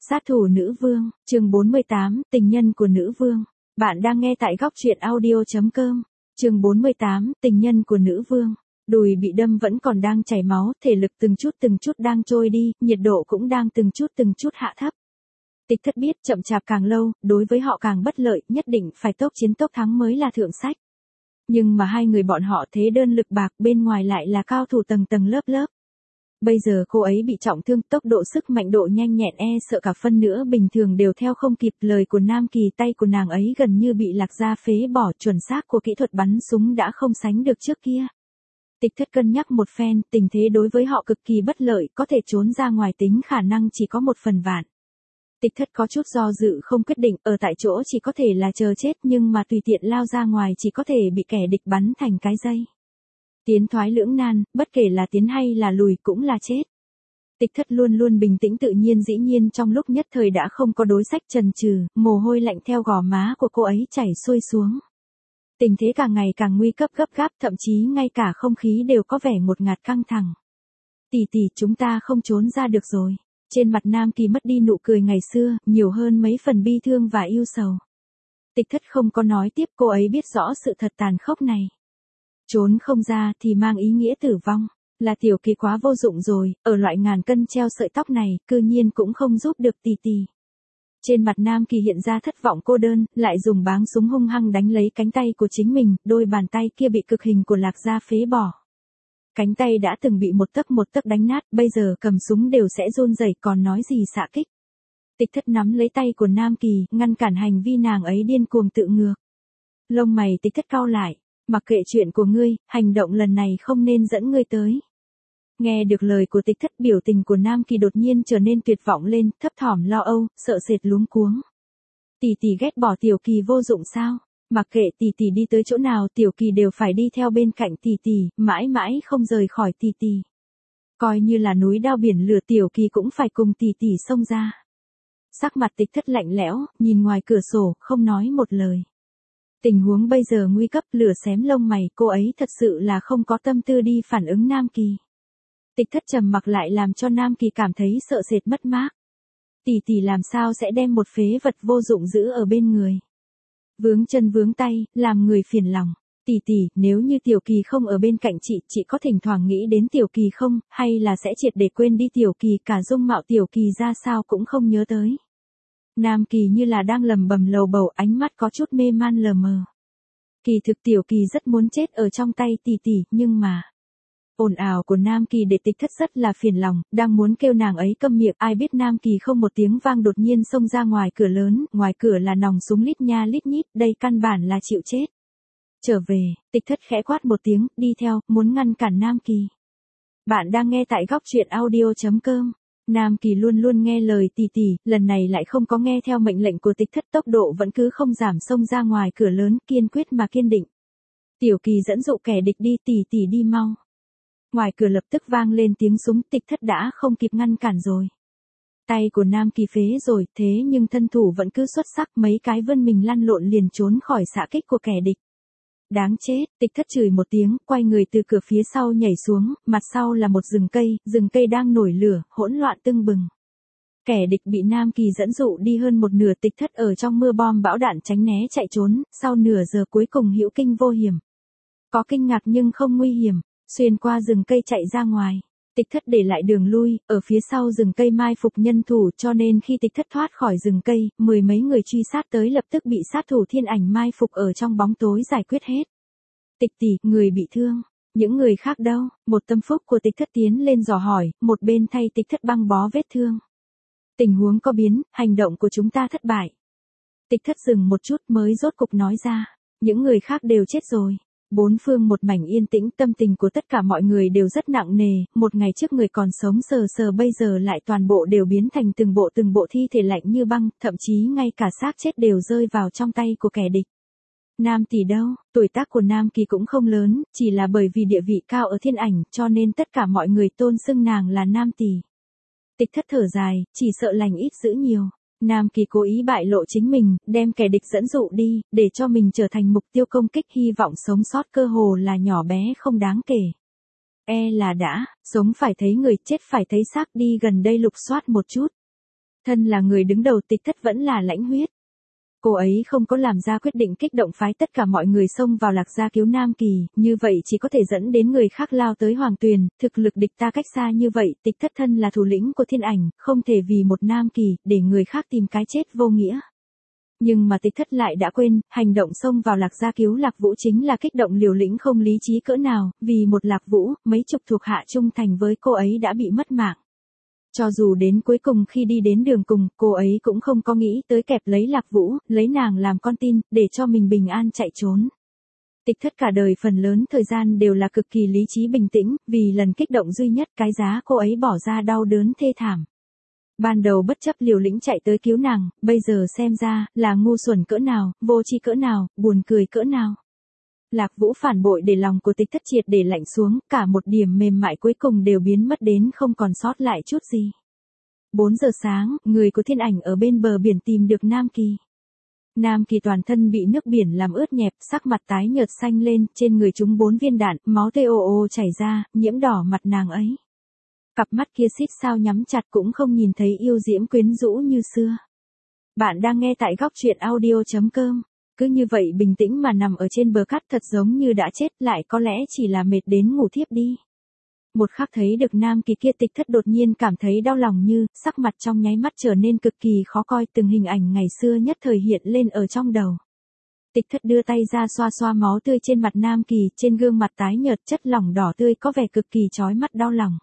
Sát thủ nữ vương, chương 48, tình nhân của nữ vương. Bạn đang nghe tại góc truyện audio.com. Chương 48, tình nhân của nữ vương. Đùi bị đâm vẫn còn đang chảy máu, thể lực từng chút đang trôi đi, nhiệt độ cũng đang từng chút hạ thấp. Tịch Thất biết chậm chạp càng lâu, đối với họ càng bất lợi, nhất định phải tốc chiến tốc thắng mới là thượng sách. Nhưng mà hai người bọn họ thế đơn lực bạc, bên ngoài lại là cao thủ tầng tầng lớp lớp. Bây giờ cô ấy bị trọng thương, tốc độ sức mạnh độ nhanh nhẹn sợ cả phân nữa bình thường đều theo không kịp. Lời của Nam Kỳ, tay của nàng ấy gần như bị Lạc Gia phế bỏ, chuẩn xác của kỹ thuật bắn súng đã không sánh được trước kia. Tịch Thất cân nhắc một phen, tình thế đối với họ cực kỳ bất lợi, có thể trốn ra ngoài tính khả năng chỉ có 1/1000. Tịch Thất có chút do dự không quyết định, ở tại chỗ chỉ có thể là chờ chết, nhưng mà tùy tiện lao ra ngoài chỉ có thể bị kẻ địch bắn thành cái dây. Tiến thoái lưỡng nan, bất kể là tiến hay là lùi cũng là chết. Tịch Thất luôn luôn bình tĩnh tự nhiên, dĩ nhiên trong lúc nhất thời đã không có đối sách, chần chừ, mồ hôi lạnh theo gò má của cô ấy chảy xuôi xuống. Tình thế càng ngày càng nguy cấp, gấp gáp, thậm chí ngay cả không khí đều có vẻ ngột ngạt căng thẳng. Tỷ tỷ, chúng ta không trốn ra được rồi. Trên mặt Nam Kỳ mất đi nụ cười ngày xưa, nhiều hơn mấy phần bi thương và yêu sầu. Tịch Thất không có nói tiếp, cô ấy biết rõ sự thật tàn khốc này. Trốn không ra thì mang ý nghĩa tử vong, là Tiểu Kỳ quá vô dụng rồi, ở loại ngàn cân treo sợi tóc này, cư nhiên cũng không giúp được tỷ tỷ. Trên mặt Nam Kỳ hiện ra thất vọng cô đơn, lại dùng báng súng hung hăng đánh lấy cánh tay của chính mình, đôi bàn tay kia bị cực hình của Lạc Gia phế bỏ. Cánh tay đã từng bị một tấc đánh nát, bây giờ cầm súng đều sẽ run rẩy, còn nói gì xạ kích. Tịch Thất nắm lấy tay của Nam Kỳ, ngăn cản hành vi nàng ấy điên cuồng tự ngược. Lông mày Tịch Thất cau lại. Mặc kệ chuyện của ngươi, hành động lần này không nên dẫn ngươi tới. Nghe được lời của Tịch Thất, biểu tình của Nam Kỳ đột nhiên trở nên tuyệt vọng lên, thấp thỏm lo âu, sợ sệt luống cuống. Tỷ tỷ ghét bỏ Tiểu Kỳ vô dụng sao? Mặc kệ tỷ tỷ đi tới chỗ nào, Tiểu Kỳ đều phải đi theo bên cạnh tỷ tỷ, mãi mãi không rời khỏi tỷ tỷ. Coi như là núi đao biển lửa, Tiểu Kỳ cũng phải cùng tỷ tỷ xông ra. Sắc mặt Tịch Thất lạnh lẽo, nhìn ngoài cửa sổ, không nói một lời. Tình huống bây giờ nguy cấp, lửa xém lông mày, cô ấy thật sự là không có tâm tư đi phản ứng Nam Kỳ. Tịch Thất trầm mặc lại làm cho Nam Kỳ cảm thấy sợ sệt mất mát. Tỷ tỷ làm sao sẽ đem một phế vật vô dụng giữ ở bên người. Vướng chân vướng tay, làm người phiền lòng. Tỷ tỷ, nếu như Tiểu Kỳ không ở bên cạnh chị có thỉnh thoảng nghĩ đến Tiểu Kỳ không, hay là sẽ triệt để quên đi Tiểu Kỳ, cả dung mạo Tiểu Kỳ ra sao cũng không nhớ tới. Nam Kỳ như là đang lầm bầm lầu bầu, ánh mắt có chút mê man lờ mờ. Kỳ thực Tiểu Kỳ rất muốn chết ở trong tay tỷ tỷ, nhưng mà... Ồn ào của Nam Kỳ để Tịch Thất rất là phiền lòng, đang muốn kêu nàng ấy câm miệng, ai biết Nam Kỳ không một tiếng vang đột nhiên xông ra ngoài cửa lớn, ngoài cửa là nòng súng lít nha lít nhít, đây căn bản là chịu chết. Trở về, Tịch Thất khẽ quát một tiếng, đi theo, muốn ngăn cản Nam Kỳ. Bạn đang nghe tại góc truyện audio.com. Nam Kỳ luôn luôn nghe lời tỷ tỷ, lần này lại không có nghe theo mệnh lệnh của Tịch Thất, tốc độ vẫn cứ không giảm, xông ra ngoài cửa lớn, kiên quyết mà kiên định. Tiểu Kỳ dẫn dụ kẻ địch đi, tỷ tỷ đi mau. Ngoài cửa lập tức vang lên tiếng súng, Tịch Thất đã không kịp ngăn cản rồi. Tay của Nam Kỳ phế rồi, thế nhưng thân thủ vẫn cứ xuất sắc, mấy cái vươn mình lăn lộn liền trốn khỏi xạ kích của kẻ địch. Đáng chết, Tịch Thất chửi một tiếng, quay người từ cửa phía sau nhảy xuống, mặt sau là một rừng cây đang nổi lửa, hỗn loạn tưng bừng. Kẻ địch bị Nam Kỳ dẫn dụ đi hơn một nửa, Tịch Thất ở trong mưa bom bão đạn tránh né chạy trốn, sau nửa giờ cuối cùng hữu kinh vô hiểm. Có kinh ngạc nhưng không nguy hiểm, xuyên qua rừng cây chạy ra ngoài. Tịch Thất để lại đường lui, ở phía sau rừng cây mai phục nhân thủ, cho nên khi Tịch Thất thoát khỏi rừng cây, mười mấy người truy sát tới lập tức bị sát thủ thiên ảnh mai phục ở trong bóng tối giải quyết hết. Tịch tỷ, người bị thương, những người khác đâu? Một tâm phúc của Tịch Thất tiến lên dò hỏi, một bên thay Tịch Thất băng bó vết thương. Tình huống có biến, hành động của chúng ta thất bại. Tịch Thất dừng một chút mới rốt cục nói ra, những người khác đều chết rồi. Bốn phương một mảnh yên tĩnh, tâm tình của tất cả mọi người đều rất nặng nề, một ngày trước người còn sống sờ sờ bây giờ lại toàn bộ đều biến thành từng bộ thi thể lạnh như băng, thậm chí ngay cả xác chết đều rơi vào trong tay của kẻ địch. Nam tỷ đâu? Tuổi tác của Nam Kỳ cũng không lớn, chỉ là bởi vì địa vị cao ở thiên ảnh, cho nên tất cả mọi người tôn xưng nàng là Nam tỷ. Tịch Thất thở dài, chỉ sợ lành ít dữ nhiều. Nam Kỳ cố ý bại lộ chính mình, đem kẻ địch dẫn dụ đi, để cho mình trở thành mục tiêu công kích, hy vọng sống sót cơ hồ là nhỏ bé không đáng kể. Là đã, sống phải thấy người, chết phải thấy xác, đi gần đây lục soát một chút. Thân là người đứng đầu Tịch Thất vẫn là lãnh huyết. Cô ấy không có làm ra quyết định kích động phái tất cả mọi người xông vào Lạc gia cứu Nam Kỳ, như vậy chỉ có thể dẫn đến người khác lao tới Hoàng Tuyền, thực lực địch ta cách xa như vậy, Tịch Thất thân là thủ lĩnh của Thiên Ảnh, không thể vì một Nam Kỳ, để người khác tìm cái chết vô nghĩa. Nhưng mà Tịch Thất lại đã quên, hành động xông vào Lạc gia cứu Lạc Vũ chính là kích động liều lĩnh không lý trí cỡ nào, vì một Lạc Vũ, mấy chục thuộc hạ trung thành với cô ấy đã bị mất mạng. Cho dù đến cuối cùng khi đi đến đường cùng, cô ấy cũng không có nghĩ tới kẹp lấy Lạc Vũ, lấy nàng làm con tin, để cho mình bình an chạy trốn. Tịch Thất cả đời phần lớn thời gian đều là cực kỳ lý trí bình tĩnh, vì lần kích động duy nhất cái giá cô ấy bỏ ra đau đớn thê thảm. Ban đầu bất chấp liều lĩnh chạy tới cứu nàng, bây giờ xem ra, là ngu xuẩn cỡ nào, vô tri cỡ nào, buồn cười cỡ nào. Lạc Vũ phản bội để lòng của Tịch Thất triệt để lạnh xuống, cả một điểm mềm mại cuối cùng đều biến mất đến không còn sót lại chút gì. 4 giờ sáng, người của Thiên Ảnh ở bên bờ biển tìm được Nam Kỳ. Nam Kỳ toàn thân bị nước biển làm ướt nhẹp, sắc mặt tái nhợt xanh lên, trên người trúng 4 viên đạn, máu tươi ồ ồ chảy ra, nhiễm đỏ mặt nàng ấy. Cặp mắt kia xít sao nhắm chặt cũng không nhìn thấy yêu diễm quyến rũ như xưa. Bạn đang nghe tại góc truyện audio.com. Cứ như vậy bình tĩnh mà nằm ở trên bờ cát thật giống như đã chết, lại có lẽ chỉ là mệt đến ngủ thiếp đi. Một khắc thấy được Nam Kỳ kia, Tịch Thất đột nhiên cảm thấy đau lòng, như sắc mặt trong nháy mắt trở nên cực kỳ khó coi, từng hình ảnh ngày xưa nhất thời hiện lên ở trong đầu. Tịch Thất đưa tay ra xoa xoa máu tươi trên mặt Nam Kỳ, trên gương mặt tái nhợt chất lỏng đỏ tươi có vẻ cực kỳ chói mắt đau lòng.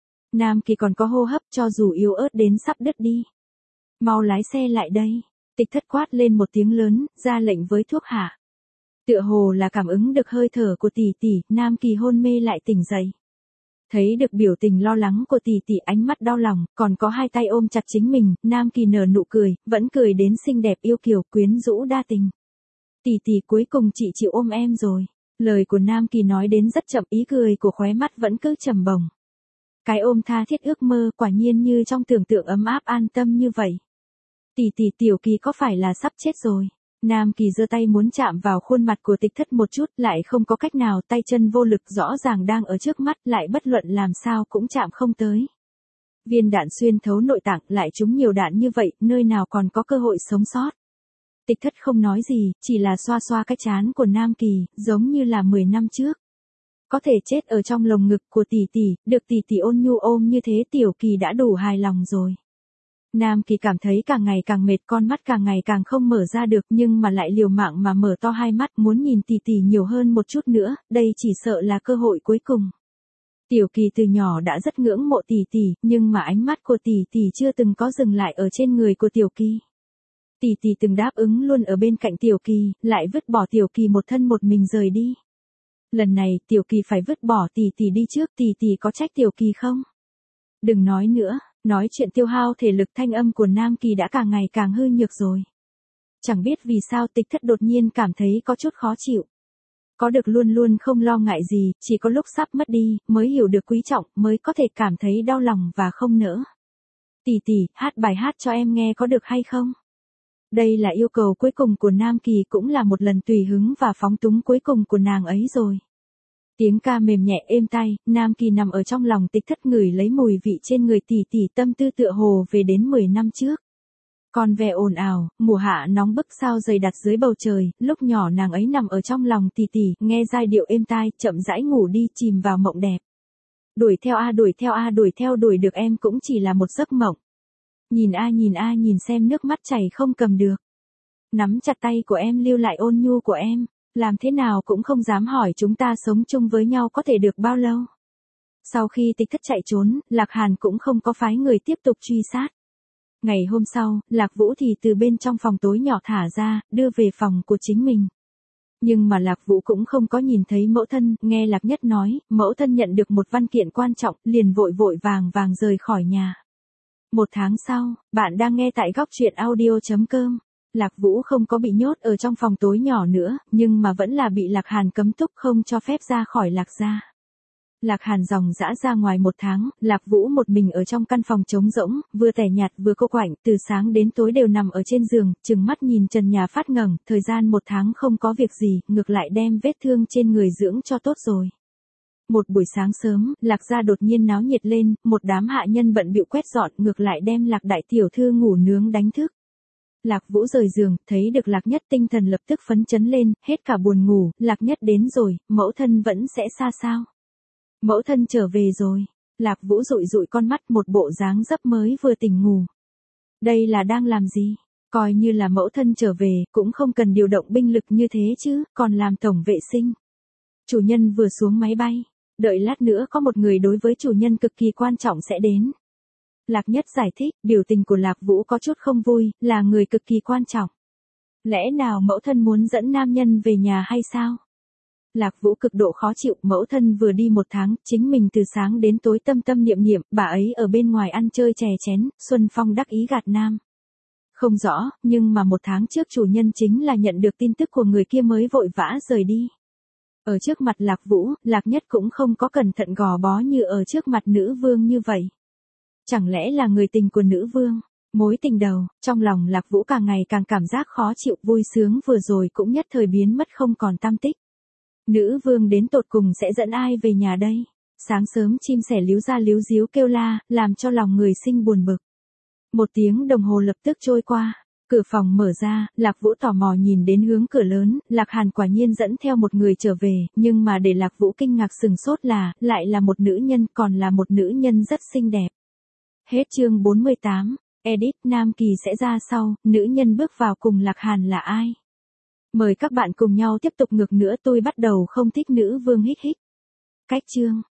Nam Kỳ còn có hô hấp, cho dù yếu ớt đến sắp đứt đi. Mau lái xe lại đây. Tịch Thất quát lên một tiếng lớn, ra lệnh với thuộc hạ. Tựa hồ là cảm ứng được hơi thở của tỷ tỷ, Nam Kỳ hôn mê lại tỉnh dậy. Thấy được biểu tình lo lắng của tỷ tỷ, ánh mắt đau lòng, còn có hai tay ôm chặt chính mình, Nam Kỳ nở nụ cười, vẫn cười đến xinh đẹp yêu kiều, quyến rũ đa tình. Tỷ tỷ, cuối cùng chị chịu ôm em rồi. Lời của Nam Kỳ nói đến rất chậm, ý cười của khóe mắt vẫn cứ trầm bổng. Cái ôm tha thiết ước mơ quả nhiên như trong tưởng tượng ấm áp an tâm như vậy. Tỷ tỷ, Tiểu Kỳ có phải là sắp chết rồi? Nam Kỳ giơ tay muốn chạm vào khuôn mặt của Tịch Thất một chút, lại không có cách nào, tay chân vô lực rõ ràng đang ở trước mắt, lại bất luận làm sao cũng chạm không tới. Viên đạn xuyên thấu nội tạng, lại trúng nhiều đạn như vậy, nơi nào còn có cơ hội sống sót. Tịch Thất không nói gì, chỉ là xoa xoa cái trán của Nam Kỳ, giống như là 10 năm trước. Có thể chết ở trong lồng ngực của tỷ tỷ, được tỷ tỷ ôn nhu ôm như thế, Tiểu Kỳ đã đủ hài lòng rồi. Nam Kỳ cảm thấy càng ngày càng mệt, con mắt càng ngày càng không mở ra được, nhưng mà lại liều mạng mà mở to hai mắt, muốn nhìn tỷ tỷ nhiều hơn một chút nữa, đây chỉ sợ là cơ hội cuối cùng. Tiểu Kỳ từ nhỏ đã rất ngưỡng mộ tỷ tỷ, nhưng mà ánh mắt của tỷ tỷ chưa từng có dừng lại ở trên người của Tiểu Kỳ. Tỷ tỷ từng đáp ứng luôn ở bên cạnh Tiểu Kỳ, lại vứt bỏ Tiểu Kỳ một thân một mình rời đi. Lần này, Tiểu Kỳ phải vứt bỏ tỷ tỷ đi trước, tỷ tỷ có trách Tiểu Kỳ không? Đừng nói nữa. Nói chuyện tiêu hao thể lực, thanh âm của Nam Kỳ đã càng ngày càng hư nhược rồi. Chẳng biết vì sao Tịch Thất đột nhiên cảm thấy có chút khó chịu. Có được luôn luôn không lo ngại gì, chỉ có lúc sắp mất đi, mới hiểu được quý trọng, mới có thể cảm thấy đau lòng và không nỡ. Tỷ tỷ, hát bài hát cho em nghe có được hay không? Đây là yêu cầu cuối cùng của Nam Kỳ, cũng là một lần tùy hứng và phóng túng cuối cùng của nàng ấy rồi. Tiếng ca mềm nhẹ êm tai, Nam Kỳ nằm ở trong lòng Tịch Thất, ngửi lấy mùi vị trên người tỷ tỷ, tâm tư tựa hồ về đến 10 năm trước. Con ve ồn ào, mùa hạ nóng bức sao dày đặt dưới bầu trời, lúc nhỏ nàng ấy nằm ở trong lòng tỷ tỷ, nghe giai điệu êm tai, chậm rãi ngủ đi, chìm vào mộng đẹp. Đuổi theo a đuổi theo a đuổi theo, đuổi được em cũng chỉ là một giấc mộng. Nhìn a nhìn xem nước mắt chảy không cầm được. Nắm chặt tay của em, lưu lại ôn nhu của em. Làm thế nào cũng không dám hỏi chúng ta sống chung với nhau có thể được bao lâu. Sau khi Tịch Thất chạy trốn, Lạc Hàn cũng không có phái người tiếp tục truy sát. Ngày hôm sau, Lạc Vũ thì từ bên trong phòng tối nhỏ thả ra, đưa về phòng của chính mình. Nhưng mà Lạc Vũ cũng không có nhìn thấy mẫu thân, nghe Lạc Nhất nói, mẫu thân nhận được một văn kiện quan trọng, liền vội vội vàng rời khỏi nhà. 1 tháng sau, bạn đang nghe tại góc truyện audio.com. Lạc Vũ không có bị nhốt ở trong phòng tối nhỏ nữa, nhưng mà vẫn là bị Lạc Hàn cấm túc, không cho phép ra khỏi Lạc gia. Lạc Hàn dòng dã ra ngoài 1 tháng, Lạc Vũ một mình ở trong căn phòng trống rỗng, vừa tẻ nhạt vừa cô quạnh, từ sáng đến tối đều nằm ở trên giường, trừng mắt nhìn trần nhà phát ngẩng, thời gian 1 tháng không có việc gì, ngược lại đem vết thương trên người dưỡng cho tốt rồi. Một buổi sáng sớm, Lạc gia đột nhiên náo nhiệt lên, một đám hạ nhân bận bịu quét dọn, ngược lại đem Lạc đại tiểu thư ngủ nướng đánh thức. Lạc Vũ rời giường, thấy được Lạc Nhất tinh thần lập tức phấn chấn lên, hết cả buồn ngủ, Lạc Nhất đến rồi, mẫu thân vẫn sẽ xa sao? Mẫu thân trở về rồi. Lạc Vũ dụi dụi con mắt, một bộ dáng dấp mới vừa tỉnh ngủ. Đây là đang làm gì? Coi như là mẫu thân trở về, cũng không cần điều động binh lực như thế chứ, còn làm tổng vệ sinh. Chủ nhân vừa xuống máy bay, đợi lát nữa có một người đối với chủ nhân cực kỳ quan trọng sẽ đến. Lạc Nhất giải thích, biểu tình của Lạc Vũ có chút không vui, là người cực kỳ quan trọng. Lẽ nào mẫu thân muốn dẫn nam nhân về nhà hay sao? Lạc Vũ cực độ khó chịu, mẫu thân vừa đi 1 tháng, chính mình từ sáng đến tối tâm tâm niệm niệm, bà ấy ở bên ngoài ăn chơi chè chén, Xuân Phong đắc ý gạt nam. Không rõ, nhưng mà 1 tháng trước chủ nhân chính là nhận được tin tức của người kia mới vội vã rời đi. Ở trước mặt Lạc Vũ, Lạc Nhất cũng không có cẩn thận gò bó như ở trước mặt nữ vương như vậy. Chẳng lẽ là người tình của nữ vương? Mối tình đầu, trong lòng Lạc Vũ càng ngày càng cảm giác khó chịu, vui sướng vừa rồi cũng nhất thời biến mất không còn tăm tích. Nữ vương đến tột cùng sẽ dẫn ai về nhà đây? Sáng sớm chim sẻ líu ra líu díu kêu la, làm cho lòng người sinh buồn bực. 1 tiếng đồng hồ lập tức trôi qua. Cửa phòng mở ra, Lạc Vũ tò mò nhìn đến hướng cửa lớn, Lạc Hàn quả nhiên dẫn theo một người trở về, nhưng mà để Lạc Vũ kinh ngạc sừng sốt là, lại là một nữ nhân, còn là một nữ nhân rất xinh đẹp. Hết chương 48, edit Nam Kỳ sẽ ra sau, nữ nhân bước vào cùng Lạc Hàn là ai? Mời các bạn cùng nhau tiếp tục ngược nữa, tôi bắt đầu không thích nữ vương hích hích. Cách chương